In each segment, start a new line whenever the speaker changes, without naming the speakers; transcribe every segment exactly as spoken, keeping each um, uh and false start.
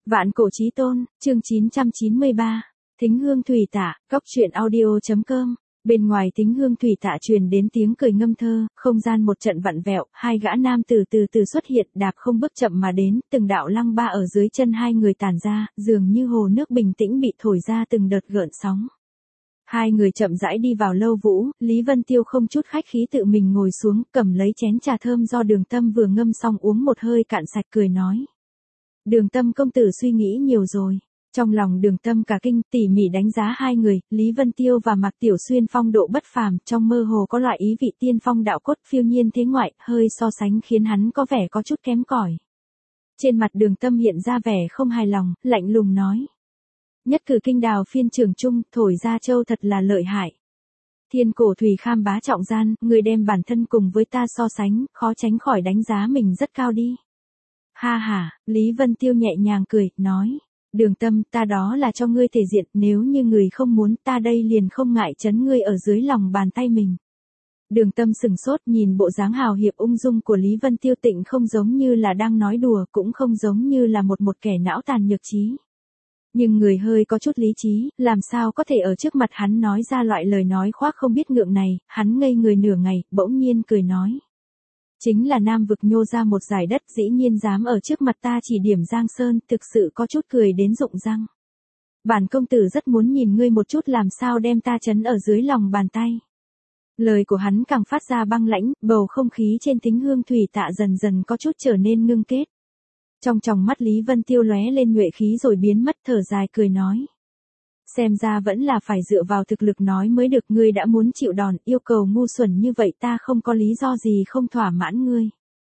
Vạn cổ chí tôn, chương chín trăm chín mươi ba. Thính hương thủy tạ, cóc truyện audio.com. Bên ngoài thính hương thủy tạ truyền đến tiếng cười ngâm thơ, không gian một trận vặn vẹo, hai gã nam từ từ từ xuất hiện, đạp không bước chậm mà đến, từng đạo lăng ba ở dưới chân hai người tản ra, dường như hồ nước bình tĩnh bị thổi ra từng đợt gợn sóng. Hai người chậm rãi đi vào lâu vũ, Lý Vân Tiêu không chút khách khí tự mình ngồi xuống, cầm lấy chén trà thơm do Đường Tâm vừa ngâm xong uống một hơi cạn sạch cười nói. Đường Tâm công tử suy nghĩ nhiều rồi. Trong lòng Đường Tâm cả kinh, tỉ mỉ đánh giá hai người, Lý Vân Tiêu và Mạc Tiểu Xuyên phong độ bất phàm, trong mơ hồ có loại ý vị tiên phong đạo cốt phiêu nhiên thế ngoại, hơi so sánh khiến hắn có vẻ có chút kém cỏi. Trên mặt Đường Tâm hiện ra vẻ không hài lòng, lạnh lùng nói. Nhất cử kinh đào phiên trường trung, thổi ra châu thật là lợi hại. Thiên cổ thủy kham bá trọng gian, người đem bản thân cùng với ta so sánh, khó tránh khỏi đánh giá mình rất cao đi. Ha ha, Lý Vân Tiêu nhẹ nhàng cười, nói. Đường Tâm, ta đó là cho ngươi thể diện, nếu như người không muốn ta đây liền không ngại chấn ngươi ở dưới lòng bàn tay mình. Đường Tâm sừng sốt nhìn bộ dáng hào hiệp ung dung của Lý Vân Tiêu, tịnh không giống như là đang nói đùa, cũng không giống như là một một kẻ não tàn nhược trí. Nhưng người hơi có chút lý trí, làm sao có thể ở trước mặt hắn nói ra loại lời nói khoác không biết ngượng này, hắn ngây người nửa ngày, bỗng nhiên cười nói. Chính là Nam vực nhô ra một giải đất, dĩ nhiên dám ở trước mặt ta chỉ điểm Giang Sơn, thực sự có chút cười đến rụng răng. Bản công tử rất muốn nhìn ngươi một chút làm sao đem ta trấn ở dưới lòng bàn tay. Lời của hắn càng phát ra băng lãnh, bầu không khí trên thính hương thủy tạ dần dần có chút trở nên ngưng kết. Trong tròng mắt Lý Vân Tiêu lóe lên nhuệ khí rồi biến mất, thở dài cười nói. Xem ra vẫn là phải dựa vào thực lực nói mới được, ngươi đã muốn chịu đòn, yêu cầu ngu xuẩn như vậy ta không có lý do gì không thỏa mãn ngươi.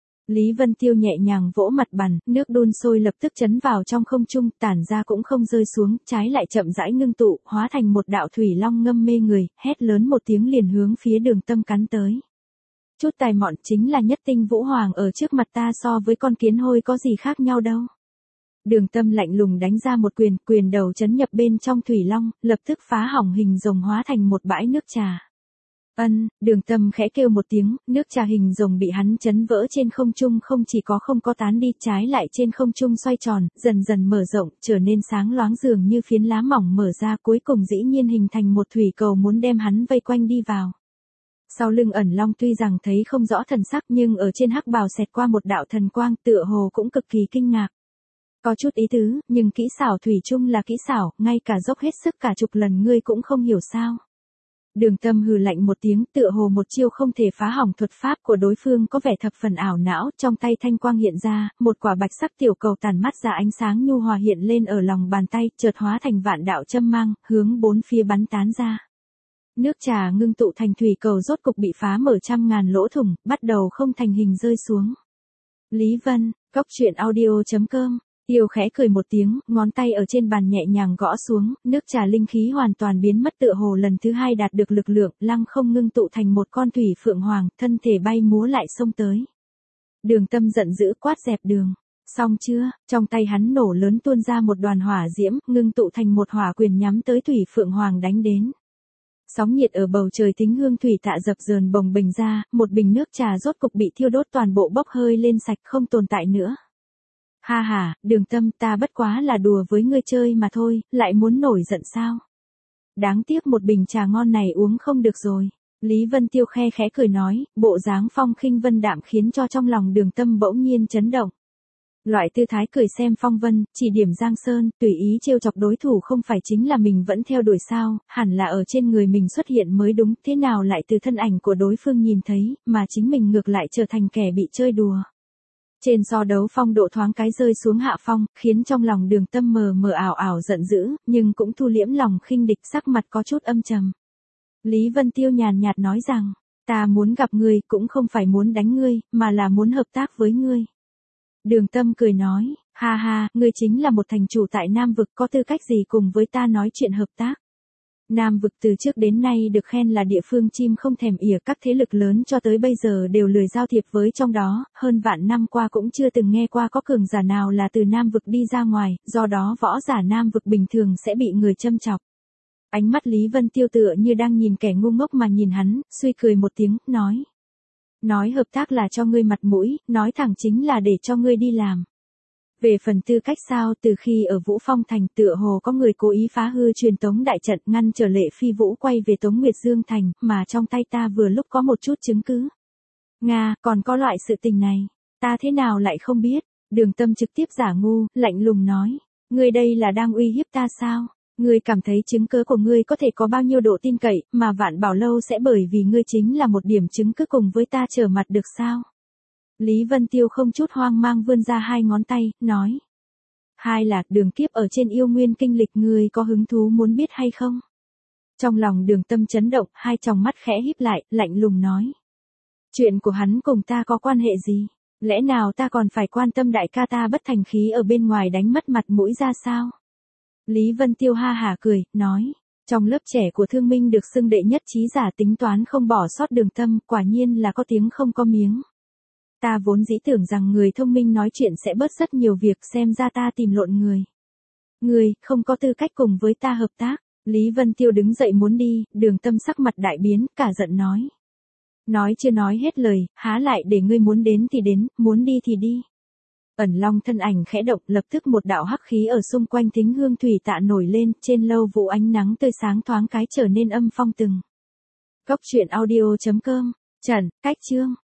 Lý Vân Tiêu nhẹ nhàng vỗ mặt bàn, nước đun sôi lập tức chấn vào trong không trung, tản ra cũng không rơi xuống, trái lại chậm rãi ngưng tụ, hóa thành một đạo thủy long ngâm mê người, hét lớn một tiếng liền hướng phía Đường Tâm cắn tới. Chút tài mọn chính là nhất tinh vũ hoàng ở trước mặt ta so với con kiến hôi có gì khác nhau đâu. Đường Tâm lạnh lùng đánh ra một quyền, quyền đầu chấn nhập bên trong thủy long, lập tức phá hỏng hình rồng hóa thành một bãi nước trà. Ân, Đường Tâm khẽ kêu một tiếng, nước trà hình rồng bị hắn chấn vỡ trên không trung không chỉ có không có tán đi, trái lại trên không trung xoay tròn, dần dần mở rộng, trở nên sáng loáng dường như phiến lá mỏng mở ra, cuối cùng dĩ nhiên hình thành một thủy cầu muốn đem hắn vây quanh đi vào. Sau lưng ẩn long tuy rằng thấy không rõ thần sắc nhưng ở trên hắc bào xẹt qua một đạo thần quang, tựa hồ cũng cực kỳ kinh ngạc. Có chút ý tứ, nhưng kỹ xảo thủy chung là kỹ xảo, ngay cả dốc hết sức cả chục lần ngươi cũng không hiểu sao. Đường Tâm hừ lạnh một tiếng, tựa hồ một chiêu không thể phá hỏng thuật pháp của đối phương có vẻ thập phần ảo não, trong tay thanh quang hiện ra, một quả bạch sắc tiểu cầu tàn mắt ra ánh sáng nhu hòa hiện lên ở lòng bàn tay, chợt hóa thành vạn đạo châm mang, hướng bốn phía bắn tán ra. Nước trà ngưng tụ thành thủy cầu rốt cục bị phá mở trăm ngàn lỗ thủng, bắt đầu không thành hình rơi xuống. Lý Vân, cóc truyện audio.com. Yêu khẽ cười một tiếng, ngón tay ở trên bàn nhẹ nhàng gõ xuống, nước trà linh khí hoàn toàn biến mất, tựa hồ lần thứ hai đạt được lực lượng, lăng không ngưng tụ thành một con thủy phượng hoàng, thân thể bay múa lại xông tới. Đường Tâm giận dữ quát dẹp đường. Xong chưa? Trong tay hắn nổ lớn tuôn ra một đoàn hỏa diễm, ngưng tụ thành một hỏa quyền nhắm tới thủy phượng hoàng đánh đến. Sóng nhiệt ở bầu trời thính hương thủy tạ dập dờn bồng bềnh ra, một bình nước trà rốt cục bị thiêu đốt toàn bộ bốc hơi lên sạch không tồn tại nữa. Ha ha, Đường Tâm, ta bất quá là đùa với ngươi chơi mà thôi, lại muốn nổi giận sao? Đáng tiếc một bình trà ngon này uống không được rồi. Lý Vân Tiêu khe khẽ cười nói, bộ dáng phong khinh vân đạm khiến cho trong lòng Đường Tâm bỗng nhiên chấn động. Loại tư thái cười xem phong vân, chỉ điểm Giang Sơn, tùy ý trêu chọc đối thủ không phải chính là mình vẫn theo đuổi sao, hẳn là ở trên người mình xuất hiện mới đúng, thế nào lại từ thân ảnh của đối phương nhìn thấy, mà chính mình ngược lại trở thành kẻ bị chơi đùa. Trên so đấu phong độ thoáng cái rơi xuống hạ phong, khiến trong lòng Đường Tâm mờ mờ ảo ảo giận dữ, nhưng cũng thu liễm lòng khinh địch, sắc mặt có chút âm trầm. Lý Vân Tiêu nhàn nhạt nói rằng, ta muốn gặp ngươi cũng không phải muốn đánh ngươi, mà là muốn hợp tác với ngươi. Đường Tâm cười nói, ha ha, ngươi chính là một thành chủ tại Nam vực, có tư cách gì cùng với ta nói chuyện hợp tác. Nam vực từ trước đến nay được khen là địa phương chim không thèm ỉa, các thế lực lớn cho tới bây giờ đều lười giao thiệp với trong đó, hơn vạn năm qua cũng chưa từng nghe qua có cường giả nào là từ Nam vực đi ra ngoài, do đó võ giả Nam vực bình thường sẽ bị người châm chọc. Ánh mắt Lý Vân Tiêu tựa như đang nhìn kẻ ngu ngốc mà nhìn hắn, suy cười một tiếng, nói. Nói hợp tác là cho ngươi mặt mũi, nói thẳng chính là để cho ngươi đi làm. Về phần tư cách sao, từ khi ở Vũ Phong Thành tựa hồ có người cố ý phá hư truyền tống đại trận ngăn trở Lệ Phi Vũ quay về Tống Nguyệt Dương Thành, mà trong tay ta vừa lúc có một chút chứng cứ. Nga, còn có loại sự tình này, ta thế nào lại không biết? Đường Tâm trực tiếp giả ngu, lạnh lùng nói. Ngươi đây là đang uy hiếp ta sao? Ngươi cảm thấy chứng cứ của ngươi có thể có bao nhiêu độ tin cậy, mà Vạn Bảo Lâu sẽ bởi vì ngươi chính là một điểm chứng cứ cùng với ta trở mặt được sao? Lý Vân Tiêu không chút hoang mang vươn ra hai ngón tay, nói. Hai là, đường kiếp ở trên yêu nguyên kinh lịch ngươi có hứng thú muốn biết hay không? Trong lòng Đường Tâm chấn động, hai tròng mắt khẽ híp lại, lạnh lùng nói. Chuyện của hắn cùng ta có quan hệ gì? Lẽ nào ta còn phải quan tâm đại ca ta bất thành khí ở bên ngoài đánh mất mặt mũi ra sao? Lý Vân Tiêu ha hả cười, nói. Trong lớp trẻ của Thương Minh được xưng đệ nhất trí giả tính toán không bỏ sót Đường Tâm, quả nhiên là có tiếng không có miếng. Ta vốn dĩ tưởng rằng người thông minh nói chuyện sẽ bớt rất nhiều việc, xem ra ta tìm lộn người. Người, không có tư cách cùng với ta hợp tác. Lý Vân Tiêu đứng dậy muốn đi, Đường Tâm sắc mặt đại biến, cả giận nói. Nói chưa nói hết lời, há lại để ngươi muốn đến thì đến, muốn đi thì đi. Ẩn Long thân ảnh khẽ động, lập tức một đạo hắc khí ở xung quanh Thính Hương Thủy Tạ nổi lên, trên lâu vũ ánh nắng tươi sáng thoáng cái trở nên âm phong từng. Góc truyện audio chấm com, Trần, Cách Chương.